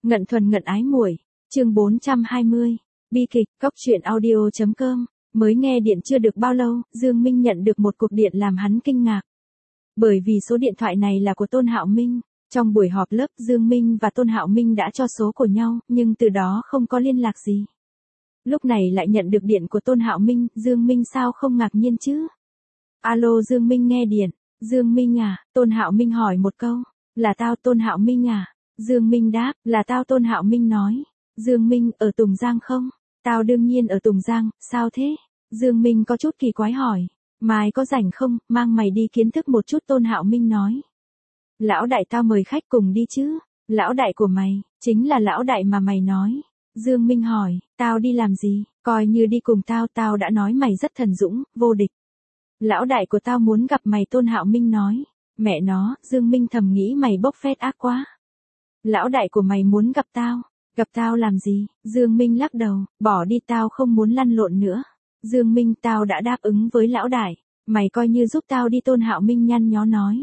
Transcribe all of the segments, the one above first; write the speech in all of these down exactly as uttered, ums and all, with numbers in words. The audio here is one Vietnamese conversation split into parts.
Ngận thuần ngận ái muội, chương bốn trăm hai mươi, bi kịch, cóc truyện audio chấm com. Mới nghe điện chưa được bao lâu, Dương Minh nhận được một cuộc điện làm hắn kinh ngạc. Bởi vì số điện thoại này là của Tôn Hạo Minh, trong buổi họp lớp Dương Minh và Tôn Hạo Minh đã cho số của nhau, nhưng từ đó không có liên lạc gì. Lúc này lại nhận được điện của Tôn Hạo Minh, Dương Minh sao không ngạc nhiên chứ? Alo, Dương Minh nghe điện. Dương Minh à? Tôn Hạo Minh hỏi một câu. Là tao, Tôn Hạo Minh à? Dương Minh đáp, là tao. Tôn Hạo Minh nói. Dương Minh, ở Tùng Giang không? Tao đương nhiên ở Tùng Giang, sao thế? Dương Minh có chút kỳ quái hỏi. Mai có rảnh không, mang mày đi kiến thức một chút. Tôn Hạo Minh nói. Lão đại tao mời khách cùng đi chứ? Lão đại của mày, chính là lão đại mà mày nói. Dương Minh hỏi, tao đi làm gì? Coi như đi cùng tao, tao đã nói mày rất thần dũng, vô địch. Lão đại của tao muốn gặp mày. Tôn Hạo Minh nói. Mẹ nó, Dương Minh thầm nghĩ mày bốc phét ác quá. Lão đại của mày muốn gặp tao. Gặp tao làm gì? Dương Minh lắc đầu, bỏ đi, tao không muốn lăn lộn nữa. Dương Minh, tao đã đáp ứng với lão đại, mày coi như giúp tao đi. Tôn Hạo Minh nhăn nhó nói.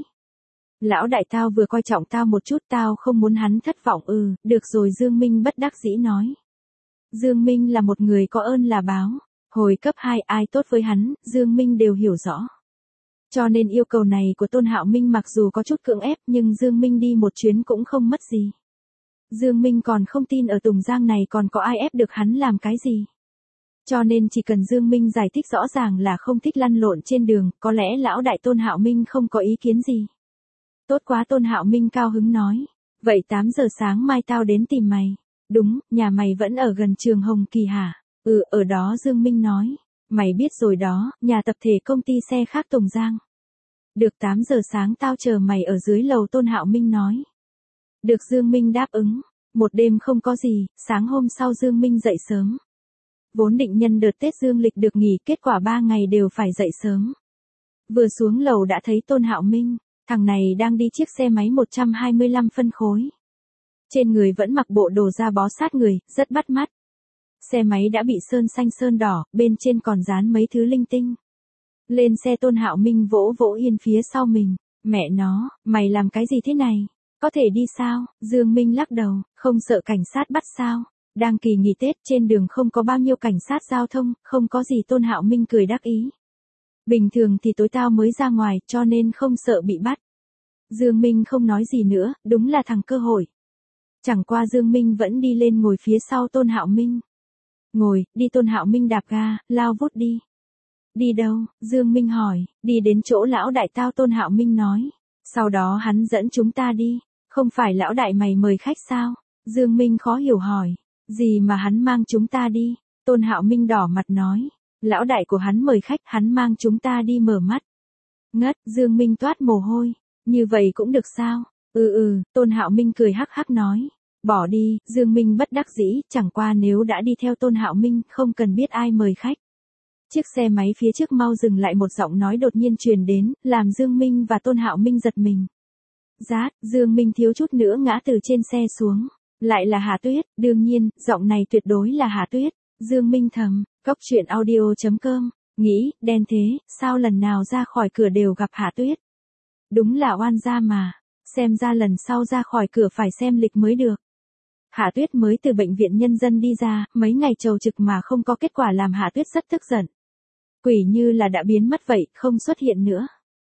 Lão đại tao vừa coi trọng tao một chút, tao không muốn hắn thất vọng. Ừ, được rồi. Dương Minh bất đắc dĩ nói. Dương Minh là một người có ơn là báo. Hồi cấp hai ai tốt với hắn, Dương Minh đều hiểu rõ. Cho nên yêu cầu này của Tôn Hạo Minh mặc dù có chút cưỡng ép nhưng Dương Minh đi một chuyến cũng không mất gì. Dương Minh còn không tin ở Tùng Giang này còn có ai ép được hắn làm cái gì. Cho nên chỉ cần Dương Minh giải thích rõ ràng là không thích lăn lộn trên đường, có lẽ lão đại Tôn Hạo Minh không có ý kiến gì. Tốt quá. Tôn Hạo Minh cao hứng nói. Vậy tám giờ sáng mai tao đến tìm mày. Đúng, nhà mày vẫn ở gần trường Hồng Kỳ hả? Ừ, ở đó. Dương Minh nói. Mày biết rồi đó, nhà tập thể công ty xe khác Tùng Giang. Được, tám giờ sáng tao chờ mày ở dưới lầu. Tôn Hạo Minh nói. Được. Dương Minh đáp ứng. Một đêm không có gì, sáng hôm sau Dương Minh dậy sớm. Vốn định nhân đợt Tết dương lịch được nghỉ, kết quả ba ngày đều phải dậy sớm. Vừa xuống lầu đã thấy Tôn Hạo Minh, thằng này đang đi chiếc xe máy một trăm hai mươi lăm phân khối. Trên người vẫn mặc bộ đồ da bó sát người, rất bắt mắt. Xe máy đã bị sơn xanh sơn đỏ, bên trên còn dán mấy thứ linh tinh. Lên xe Tôn Hạo Minh vỗ vỗ Yên phía sau mình. Mẹ nó, mày làm cái gì thế này? Có thể đi sao? Dương Minh lắc đầu, không sợ cảnh sát bắt sao? Đang kỳ nghỉ Tết, trên đường không có bao nhiêu cảnh sát giao thông, không có gì. Tôn Hạo Minh cười đắc ý. Bình thường thì tối tao mới ra ngoài, cho nên không sợ bị bắt. Dương Minh không nói gì nữa, đúng là thằng cơ hội. Chẳng qua Dương Minh vẫn đi lên ngồi phía sau Tôn Hạo Minh. Ngồi, đi. Tôn Hạo Minh đạp ga, lao vút đi. Đi đâu? Dương Minh hỏi. Đi đến chỗ lão đại tao. Tôn Hạo Minh nói. Sau đó hắn dẫn chúng ta đi. Không phải lão đại mày mời khách sao? Dương Minh khó hiểu hỏi. Gì mà hắn mang chúng ta đi? Tôn Hạo Minh đỏ mặt nói. Lão đại của hắn mời khách, hắn mang chúng ta đi mở mắt. Ngất. Dương Minh toát mồ hôi. Như vậy cũng được sao? Ừ ừ. Tôn Hạo Minh cười hắc hắc nói. Bỏ đi. Dương Minh bất đắc dĩ, chẳng qua nếu đã đi theo Tôn Hạo Minh, không cần biết ai mời khách. Chiếc xe máy phía trước mau dừng lại, một giọng nói đột nhiên truyền đến, làm Dương Minh và Tôn Hạo Minh giật mình. Rát. Dương Minh thiếu chút nữa ngã từ trên xe xuống. Lại là Hà Tuyết, đương nhiên, giọng này tuyệt đối là Hà Tuyết. Dương Minh thầm, cóc truyện audio chấm com, nghĩ, đen thế, sao lần nào ra khỏi cửa đều gặp Hà Tuyết. Đúng là oan gia mà, xem ra lần sau ra khỏi cửa phải xem lịch mới được. Hà Tuyết mới từ bệnh viện nhân dân đi ra, mấy ngày trầu trực mà không có kết quả làm Hà Tuyết rất tức giận. Quỷ như là đã biến mất vậy, không xuất hiện nữa.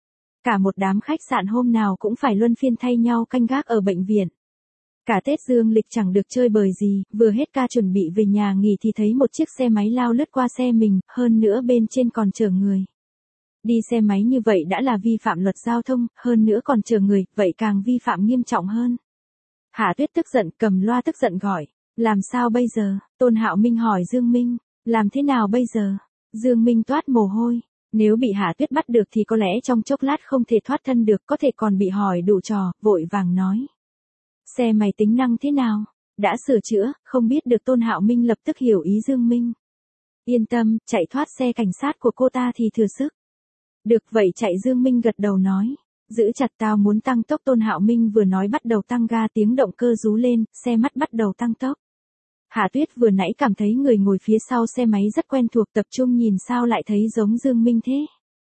Cả một đám khách sạn hôm nào cũng phải luân phiên thay nhau canh gác ở bệnh viện. Cả Tết dương lịch chẳng được chơi bời gì, vừa hết ca chuẩn bị về nhà nghỉ thì thấy một chiếc xe máy lao lướt qua xe mình, hơn nữa bên trên còn chở người. Đi xe máy như vậy đã là vi phạm luật giao thông, hơn nữa còn chở người, vậy càng vi phạm nghiêm trọng hơn. Hà Tuyết tức giận, cầm loa tức giận gọi. Làm sao bây giờ? Tôn Hạo Minh hỏi Dương Minh. Làm thế nào bây giờ? Dương Minh toát mồ hôi. Nếu bị Hà Tuyết bắt được thì có lẽ trong chốc lát không thể thoát thân được, có thể còn bị hỏi đủ trò, vội vàng nói. Xe mày tính năng thế nào? Đã sửa chữa, không biết được. Tôn Hạo Minh lập tức hiểu ý Dương Minh. Yên tâm, chạy thoát xe cảnh sát của cô ta thì thừa sức. Được vậy chạy. Dương Minh gật đầu nói. Giữ chặt, tao muốn tăng tốc. Tôn Hạo Minh vừa nói bắt đầu tăng ga, tiếng động cơ rú lên, xe mắt bắt đầu tăng tốc. Hà Tuyết vừa nãy cảm thấy người ngồi phía sau xe máy rất quen thuộc, tập trung nhìn sao lại thấy giống Dương Minh thế.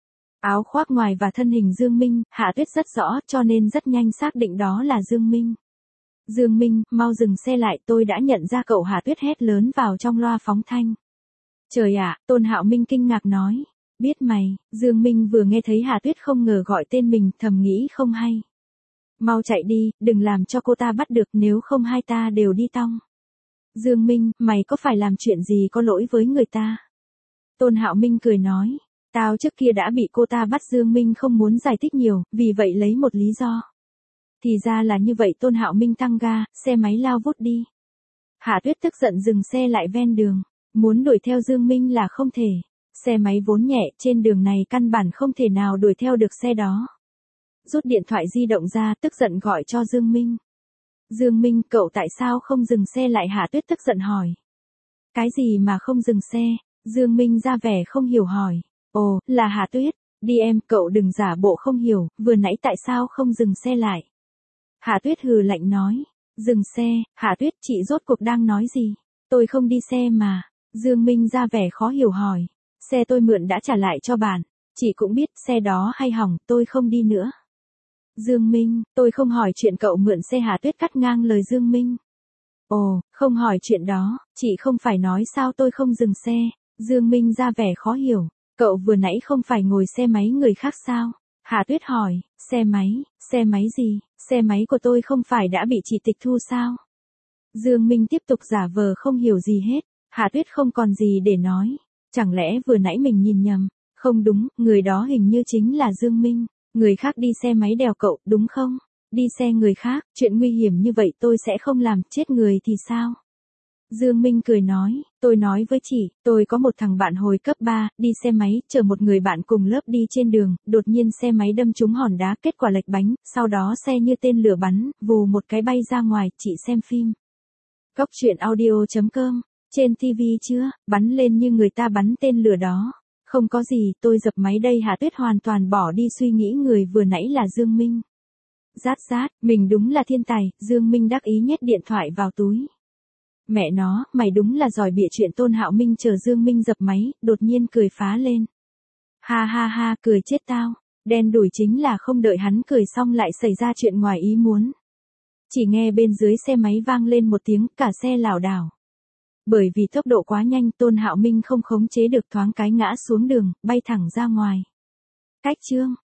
Áo khoác ngoài và thân hình Dương Minh, Hà Tuyết rất rõ cho nên rất nhanh xác định đó là Dương Minh. Dương Minh, mau dừng xe lại, tôi đã nhận ra cậu. Hà Tuyết hét lớn vào trong loa phóng thanh. Trời ạ, Tôn Hạo Minh kinh ngạc nói. Biết mày, Dương Minh vừa nghe thấy Hà Tuyết không ngờ gọi tên mình, thầm nghĩ không hay. Mau chạy đi, đừng làm cho cô ta bắt được, nếu không hai ta đều đi tong. Dương Minh, mày có phải làm chuyện gì có lỗi với người ta? Tôn Hạo Minh cười nói. Tao trước kia đã bị cô ta bắt. Dương Minh không muốn giải thích nhiều, vì vậy lấy một lý do. Thì ra là như vậy. Tôn Hạo Minh tăng ga, xe máy lao vút đi. Hà Tuyết tức giận dừng xe lại ven đường. Muốn đuổi theo Dương Minh là không thể. Xe máy vốn nhẹ, trên đường này căn bản không thể nào đuổi theo được xe đó. Rút điện thoại di động ra, tức giận gọi cho Dương Minh. Dương Minh, cậu tại sao không dừng xe lại? Hà Tuyết tức giận hỏi. Cái gì mà không dừng xe? Dương Minh ra vẻ không hiểu hỏi. Ồ, là Hà Tuyết. Đi em, cậu đừng giả bộ không hiểu, vừa nãy tại sao không dừng xe lại? Hà Tuyết hừ lạnh nói. Dừng xe, Hà Tuyết, chị rốt cuộc đang nói gì? Tôi không đi xe mà. Dương Minh ra vẻ khó hiểu hỏi. Xe tôi mượn đã trả lại cho bạn. Chị cũng biết xe đó hay hỏng, tôi không đi nữa. Dương Minh, tôi không hỏi chuyện cậu mượn xe. Hà Tuyết cắt ngang lời Dương Minh. Ồ, không hỏi chuyện đó, chị không phải nói sao tôi không dừng xe. Dương Minh ra vẻ khó hiểu. Cậu vừa nãy không phải ngồi xe máy người khác sao? Hà Tuyết hỏi. Xe máy, xe máy gì? Xe máy của tôi không phải đã bị chị tịch thu sao? Dương Minh tiếp tục giả vờ không hiểu gì hết. Hà Tuyết không còn gì để nói. Chẳng lẽ vừa nãy mình nhìn nhầm? Không đúng, người đó hình như chính là Dương Minh. Người khác đi xe máy đèo cậu, đúng không? Đi xe người khác, chuyện nguy hiểm như vậy tôi sẽ không làm, chết người thì sao? Dương Minh cười nói, tôi nói với chị, tôi có một thằng bạn hồi cấp ba, đi xe máy, chở một người bạn cùng lớp đi trên đường, đột nhiên xe máy đâm trúng hòn đá, kết quả lệch bánh, sau đó xe như tên lửa bắn, vù một cái bay ra ngoài, chị xem phim. Cóc truyện audio chấm com, trên tivi chưa, bắn lên như người ta bắn tên lửa đó. Không có gì, tôi dập máy đây. Hà Tuyết hoàn toàn bỏ đi suy nghĩ người vừa nãy là Dương Minh. Rát rát, mình đúng là thiên tài. Dương Minh đắc ý nhét điện thoại vào túi. Mẹ nó, mày đúng là giỏi bịa chuyện. Tôn Hạo Minh chờ Dương Minh dập máy, đột nhiên cười phá lên. Ha ha ha, cười chết tao. Đen đủi chính là không đợi hắn cười xong lại xảy ra chuyện ngoài ý muốn. Chỉ nghe bên dưới xe máy vang lên một tiếng, cả xe lảo đảo. Bởi vì tốc độ quá nhanh, Tôn Hạo Minh không khống chế được, thoáng cái ngã xuống đường, bay thẳng ra ngoài. Cách chương